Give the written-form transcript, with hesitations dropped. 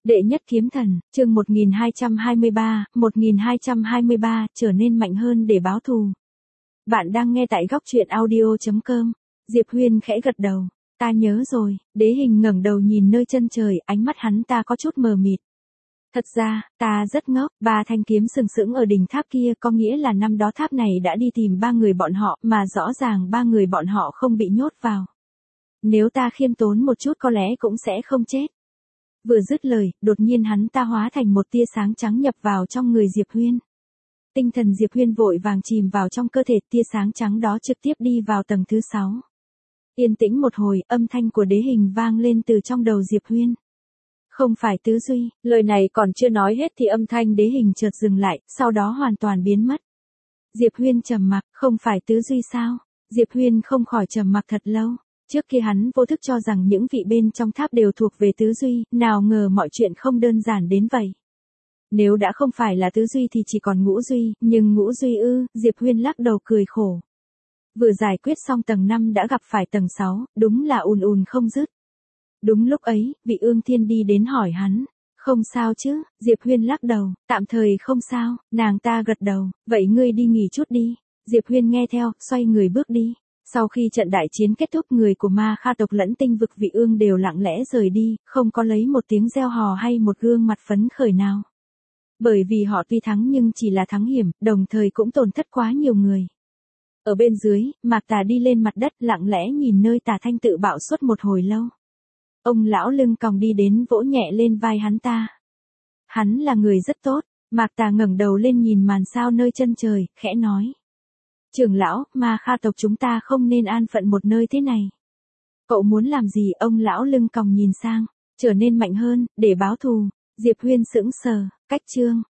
Đệ nhất kiếm thần, chương 1223, trở nên mạnh hơn để báo thù. Bạn đang nghe tại góc truyện audio.com. Diệp Huyên khẽ gật đầu. Ta nhớ rồi. Đế Hình ngẩng đầu nhìn nơi chân trời, ánh mắt hắn ta có chút mờ mịt. Thật ra, ta rất ngốc, 3 thanh kiếm sừng sững ở đỉnh tháp kia có nghĩa là năm đó tháp này đã đi tìm 3 người bọn họ mà rõ ràng 3 người bọn họ không bị nhốt vào. Nếu ta khiêm tốn một chút có lẽ cũng sẽ không chết. Vừa dứt lời, đột nhiên hắn ta hóa thành một tia sáng trắng nhập vào trong người Diệp Huyên. Tinh thần Diệp Huyên vội vàng chìm vào trong cơ thể, tia sáng trắng đó trực tiếp đi vào tầng thứ 6. Yên tĩnh một hồi, âm thanh của Đế Hình vang lên từ trong đầu Diệp Huyên. Không phải Tứ Duy, lời này còn chưa nói hết thì âm thanh Đế Hình chợt dừng lại, sau đó hoàn toàn biến mất. Diệp Huyên trầm mặc, không phải Tứ Duy sao? Diệp Huyên không khỏi trầm mặc thật lâu. Trước kia hắn vô thức cho rằng những vị bên trong tháp đều thuộc về Tứ Duy, nào ngờ mọi chuyện không đơn giản đến vậy. Nếu đã không phải là Tứ Duy thì chỉ còn Ngũ Duy, nhưng Ngũ Duy ư? Diệp Huyên lắc đầu cười khổ. Vừa giải quyết xong tầng 5 đã gặp phải tầng 6, đúng là ùn ùn không dứt. Đúng lúc ấy, vị Ương Thiên đi đến hỏi hắn. Không sao chứ? Diệp Huyên lắc đầu, tạm thời không sao. Nàng ta gật đầu, vậy ngươi đi nghỉ chút đi. Diệp Huyên nghe theo, xoay người bước đi. Sau khi trận đại chiến kết thúc, người của Ma Kha tộc lẫn Tinh vực Vị Ương đều lặng lẽ rời đi, không có lấy một tiếng reo hò hay một gương mặt phấn khởi nào. Bởi vì họ tuy thắng nhưng chỉ là thắng hiểm, đồng thời cũng tổn thất quá nhiều người. Ở bên dưới, Mạc Tà đi lên mặt đất lặng lẽ nhìn nơi Tà Thanh tự bạo suốt một hồi lâu. Ông lão lưng còng đi đến vỗ nhẹ lên vai hắn ta. Hắn là người rất tốt. Mạc Tà ngẩng đầu lên nhìn màn sao nơi chân trời, khẽ nói. Trưởng lão, Ma Kha tộc chúng ta không nên an phận một nơi thế này. Cậu muốn làm gì? Ông lão lưng còng nhìn sang. Trở nên mạnh hơn, để báo thù. Diệp Huyên sững sờ, cách chương.